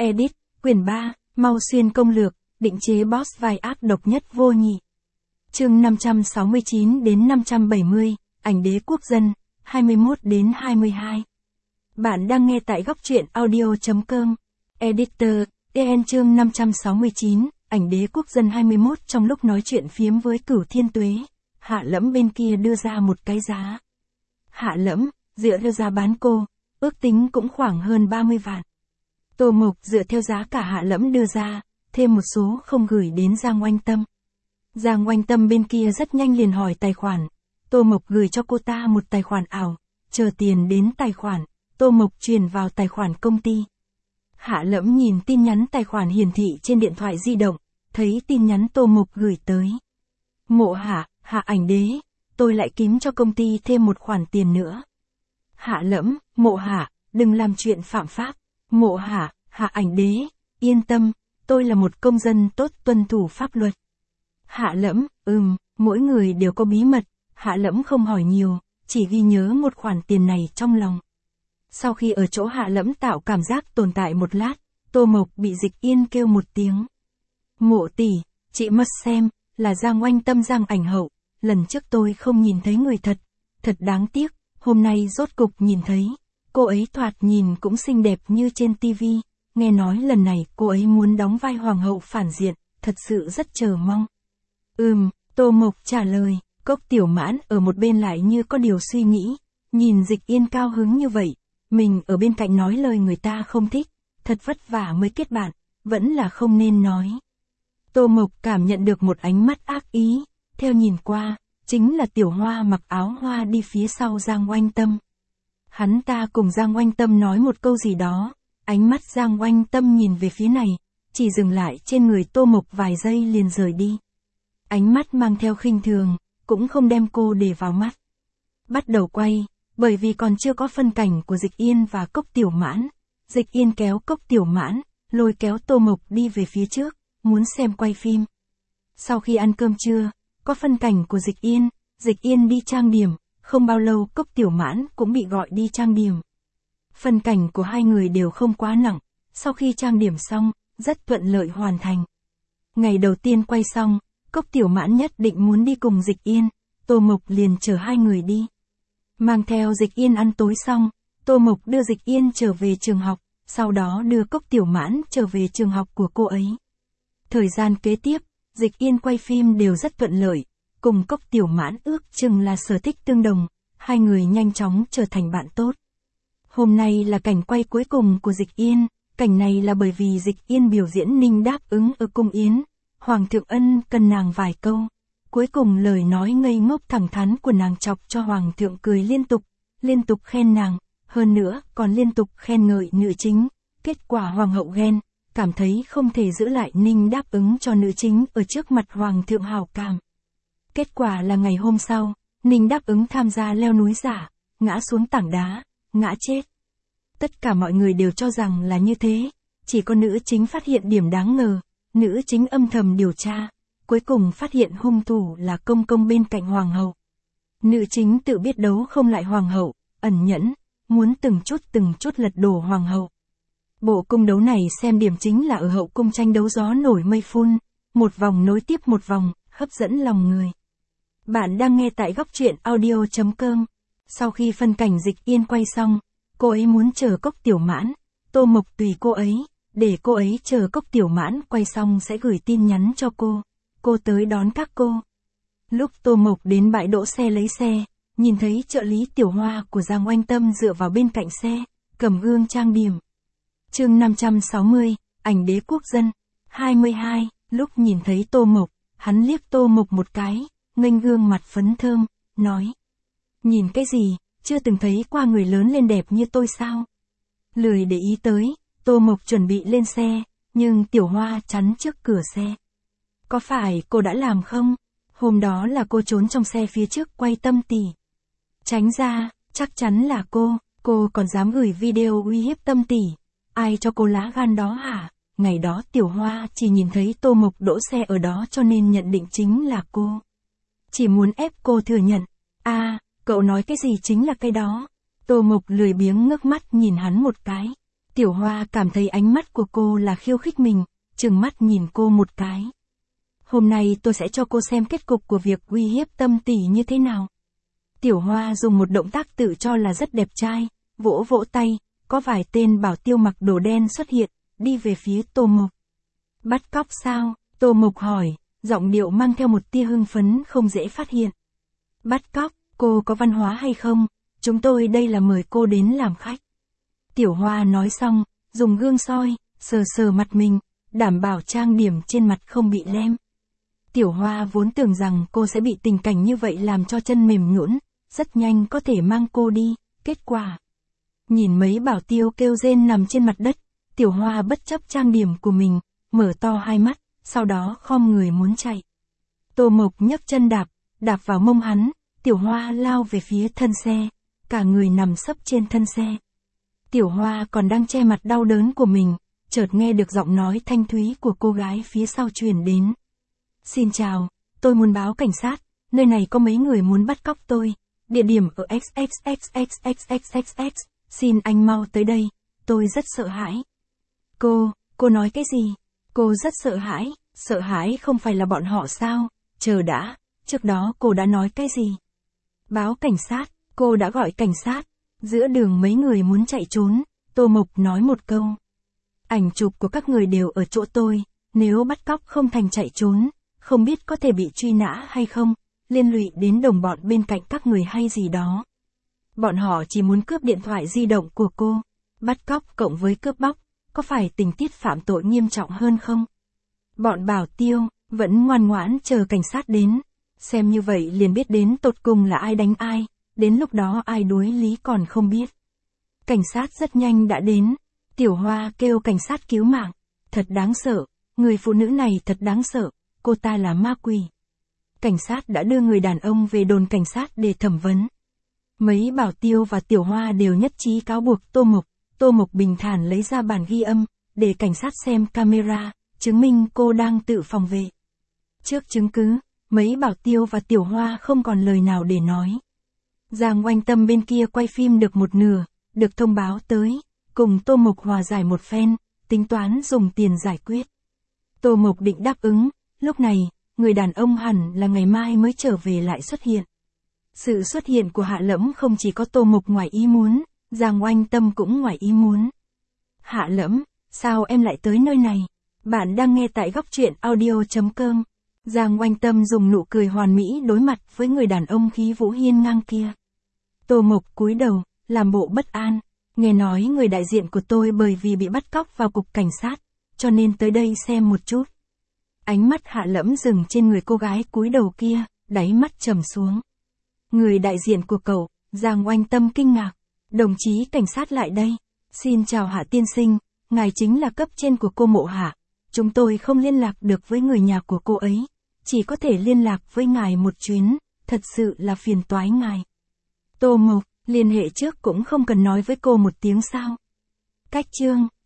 Edit, quyển 3, Mau Xuyên công lược, định chế boss vai ác độc nhất vô nhị. Chương 569 đến 570, ảnh đế quốc dân, 21 đến 22. Bạn đang nghe tại góc truyện audio.com. Editor, EN chương 569, ảnh đế quốc dân 21. Trong lúc nói chuyện phiếm với Cửu Thiên Tuế, Hạ Lẫm bên kia đưa ra một cái giá. Hạ Lẫm, dựa theo giá bán cô, ước tính cũng khoảng hơn 30 vạn. Tô Mộc dựa theo giá cả Hạ Lẫm đưa ra, thêm một số không gửi đến Giang Oanh Tâm. Giang Oanh Tâm bên kia rất nhanh liền hỏi tài khoản. Tô Mộc gửi cho cô ta một tài khoản ảo, chờ tiền đến tài khoản, Tô Mộc chuyển vào tài khoản công ty. Hạ Lẫm nhìn tin nhắn tài khoản hiển thị trên điện thoại di động, thấy tin nhắn Tô Mộc gửi tới. Mộ Hạ, Hạ ảnh đế, tôi lại kiếm cho công ty thêm một khoản tiền nữa. Hạ Lẫm, Mộ Hạ, đừng làm chuyện phạm pháp. Mộ Hạ, Hạ ảnh đế, yên tâm, tôi là một công dân tốt tuân thủ pháp luật. Hạ Lẫm, mỗi người đều có bí mật, Hạ Lẫm không hỏi nhiều, chỉ ghi nhớ một khoản tiền này trong lòng. Sau khi ở chỗ Hạ Lẫm tạo cảm giác tồn tại một lát, Tô Mộc bị Dịch Yên kêu một tiếng. Mộ tỷ, chị mất xem, là Giang Oanh Tâm Giang ảnh hậu, lần trước tôi không nhìn thấy người thật, thật đáng tiếc, hôm nay rốt cục nhìn thấy, cô ấy thoạt nhìn cũng xinh đẹp như trên tivi, nghe nói lần này cô ấy muốn đóng vai hoàng hậu phản diện, thật sự rất chờ mong. Tô Mộc trả lời, Cốc Tiểu Mãn ở một bên lại như có điều suy nghĩ, nhìn Dịch Yên cao hứng như vậy, mình ở bên cạnh nói lời người ta không thích, thật vất vả mới kết bạn, vẫn là không nên nói. Tô Mộc cảm nhận được một ánh mắt ác ý, theo nhìn qua, chính là Tiểu Hoa mặc áo hoa đi phía sau Giang Oanh Tâm. Hắn ta cùng Giang Oanh Tâm nói một câu gì đó, ánh mắt Giang Oanh Tâm nhìn về phía này, chỉ dừng lại trên người Tô Mộc vài giây liền rời đi. Ánh mắt mang theo khinh thường, cũng không đem cô để vào mắt. Bắt đầu quay, bởi vì còn chưa có phân cảnh của Dịch Yên và Cốc Tiểu Mãn. Dịch Yên kéo Cốc Tiểu Mãn, lôi kéo Tô Mộc đi về phía trước, muốn xem quay phim. Sau khi ăn cơm trưa, có phân cảnh của Dịch Yên đi trang điểm, không bao lâu Cốc Tiểu Mãn cũng bị gọi đi trang điểm. Phân cảnh của hai người đều không quá nặng, sau khi trang điểm xong, rất thuận lợi hoàn thành. Ngày đầu tiên quay xong, Cốc Tiểu Mãn nhất định muốn đi cùng Dịch Yên, Tô Mộc liền chở hai người đi. Mang theo Dịch Yên ăn tối xong, Tô Mộc đưa Dịch Yên trở về trường học, sau đó đưa Cốc Tiểu Mãn trở về trường học của cô ấy. Thời gian kế tiếp, Dịch Yên quay phim đều rất thuận lợi, cùng Cốc Tiểu Mãn ước chừng là sở thích tương đồng, hai người nhanh chóng trở thành bạn tốt. Hôm nay là cảnh quay cuối cùng của Dịch Yên, cảnh này là bởi vì Dịch Yên biểu diễn Ninh đáp ứng ở cung yến, Hoàng thượng ân cần nàng vài câu. Cuối cùng lời nói ngây ngốc thẳng thắn của nàng chọc cho Hoàng thượng cười liên tục khen nàng, hơn nữa còn liên tục khen ngợi nữ chính. Kết quả Hoàng hậu ghen, cảm thấy không thể giữ lại Ninh đáp ứng cho nữ chính ở trước mặt Hoàng thượng hảo cảm. Kết quả là ngày hôm sau, Ninh đáp ứng tham gia leo núi giả, ngã xuống tảng đá, ngã chết. Tất cả mọi người đều cho rằng là như thế, chỉ có nữ chính phát hiện điểm đáng ngờ, nữ chính âm thầm điều tra, cuối cùng phát hiện hung thủ là công công bên cạnh Hoàng hậu. Nữ chính tự biết đấu không lại Hoàng hậu, ẩn nhẫn, muốn từng chút lật đổ Hoàng hậu. Bộ cung đấu này xem điểm chính là ở hậu cung tranh đấu gió nổi mây phun, một vòng nối tiếp một vòng, hấp dẫn lòng người. Bạn đang nghe tại góc truyện audio.com. Sau khi phân cảnh Dịch Yên quay xong, cô ấy muốn chờ Cốc Tiểu Mãn, Tô Mộc tùy cô ấy, để cô ấy chờ Cốc Tiểu Mãn quay xong sẽ gửi tin nhắn cho cô tới đón các cô. Lúc Tô Mộc đến bãi đỗ xe lấy xe, nhìn thấy trợ lý Tiểu Hoa của Giang Oanh Tâm dựa vào bên cạnh xe, cầm gương trang điểm. Chương 560, ảnh đế quốc dân, 22, lúc nhìn thấy Tô Mộc, hắn liếc Tô Mộc một cái, nghênh gương mặt phấn thơm, nói. Nhìn cái gì, chưa từng thấy qua người lớn lên đẹp như tôi sao? Lười để ý tới, Tô Mộc chuẩn bị lên xe, nhưng Tiểu Hoa chắn trước cửa xe. Có phải cô đã làm không? Hôm đó là cô trốn trong xe phía trước quay Tâm tỷ. Tránh ra, chắc chắn là cô còn dám gửi video uy hiếp Tâm tỷ. Ai cho cô lá gan đó hả? Ngày đó Tiểu Hoa chỉ nhìn thấy Tô Mộc đỗ xe ở đó cho nên nhận định chính là cô. Chỉ muốn ép cô thừa nhận. Cậu nói cái gì chính là cái đó. Tô Mộc lười biếng ngước mắt nhìn hắn một cái. Tiểu Hoa cảm thấy ánh mắt của cô là khiêu khích mình, trừng mắt nhìn cô một cái. Hôm nay tôi sẽ cho cô xem kết cục của việc uy hiếp Tâm tỷ như thế nào. Tiểu Hoa dùng một động tác tự cho là rất đẹp trai, vỗ vỗ tay, có vài tên bảo tiêu mặc đồ đen xuất hiện, đi về phía Tô Mộc. Bắt cóc sao? Tô Mộc hỏi, giọng điệu mang theo một tia hưng phấn không dễ phát hiện. Bắt cóc, cô có văn hóa hay không? Chúng tôi đây là mời cô đến làm khách. Tiểu Hoa nói xong, dùng gương soi, sờ sờ mặt mình, đảm bảo trang điểm trên mặt không bị lem. Tiểu Hoa vốn tưởng rằng cô sẽ bị tình cảnh như vậy làm cho chân mềm nhũn, rất nhanh có thể mang cô đi, kết quả. Nhìn mấy bảo tiêu kêu rên nằm trên mặt đất, Tiểu Hoa bất chấp trang điểm của mình, mở to hai mắt, sau đó khom người muốn chạy. Tô Mộc nhấc chân đạp vào mông hắn, Tiểu Hoa lao về phía thân xe, cả người nằm sấp trên thân xe. Tiểu Hoa còn đang che mặt đau đớn của mình, chợt nghe được giọng nói thanh thúy của cô gái phía sau truyền đến. Xin chào, tôi muốn báo cảnh sát, nơi này có mấy người muốn bắt cóc tôi, địa điểm ở XXXXXXXX, xin anh mau tới đây, tôi rất sợ hãi. Cô nói cái gì? Cô rất sợ hãi không phải là bọn họ sao? Chờ đã, trước đó cô đã nói cái gì? Báo cảnh sát, cô đã gọi cảnh sát. Giữa đường mấy người muốn chạy trốn, Tô Mộc nói một câu. Ảnh chụp của các người đều ở chỗ tôi, nếu bắt cóc không thành chạy trốn, không biết có thể bị truy nã hay không, liên lụy đến đồng bọn bên cạnh các người hay gì đó. Bọn họ chỉ muốn cướp điện thoại di động của cô, bắt cóc cộng với cướp bóc, có phải tình tiết phạm tội nghiêm trọng hơn không? Bọn bảo tiêu, vẫn ngoan ngoãn chờ cảnh sát đến, xem như vậy liền biết đến tột cùng là ai đánh ai, đến lúc đó ai đuối lý còn không biết. Cảnh sát rất nhanh đã đến, Tiểu Hoa kêu cảnh sát cứu mạng, thật đáng sợ, người phụ nữ này thật đáng sợ, cô ta là ma quỷ. Cảnh sát đã đưa người đàn ông về đồn cảnh sát để thẩm vấn. Mấy bảo tiêu và Tiểu Hoa đều nhất trí cáo buộc Tô Mộc bình thản lấy ra bản ghi âm, để cảnh sát xem camera, chứng minh cô đang tự phòng vệ. Trước chứng cứ, mấy bảo tiêu và Tiểu Hoa không còn lời nào để nói. Giang Oanh Tâm bên kia quay phim được một nửa, được thông báo tới, cùng Tô Mộc hòa giải một phen, tính toán dùng tiền giải quyết. Tô Mộc định đáp ứng, lúc này, người đàn ông hẳn là ngày mai mới trở về lại xuất hiện. Sự xuất hiện của Hạ Lẫm không chỉ có Tô Mộc ngoài ý muốn, Giang Oanh Tâm cũng ngoài ý muốn. Hạ Lẫm, sao em lại tới nơi này? Bạn đang nghe tại góc truyện audio.com. Giang Oanh Tâm dùng nụ cười hoàn mỹ đối mặt với người đàn ông khí vũ hiên ngang kia. Tô Mộc cúi đầu, làm bộ bất an, nghe nói người đại diện của tôi bởi vì bị bắt cóc vào cục cảnh sát, cho nên tới đây xem một chút. Ánh mắt Hạ Lẫm dừng trên người cô gái cúi đầu kia, đáy mắt trầm xuống. Người đại diện của cậu, Giang Oanh Tâm kinh ngạc. Đồng chí cảnh sát lại đây. Xin chào Hạ tiên sinh, ngài chính là cấp trên của cô Mộ Hạ. Chúng tôi không liên lạc được với người nhà của cô ấy, chỉ có thể liên lạc với ngài một chuyến, thật sự là phiền toái ngài. Tô Mộc, liên hệ trước cũng không cần nói với cô một tiếng sao. Cách chương.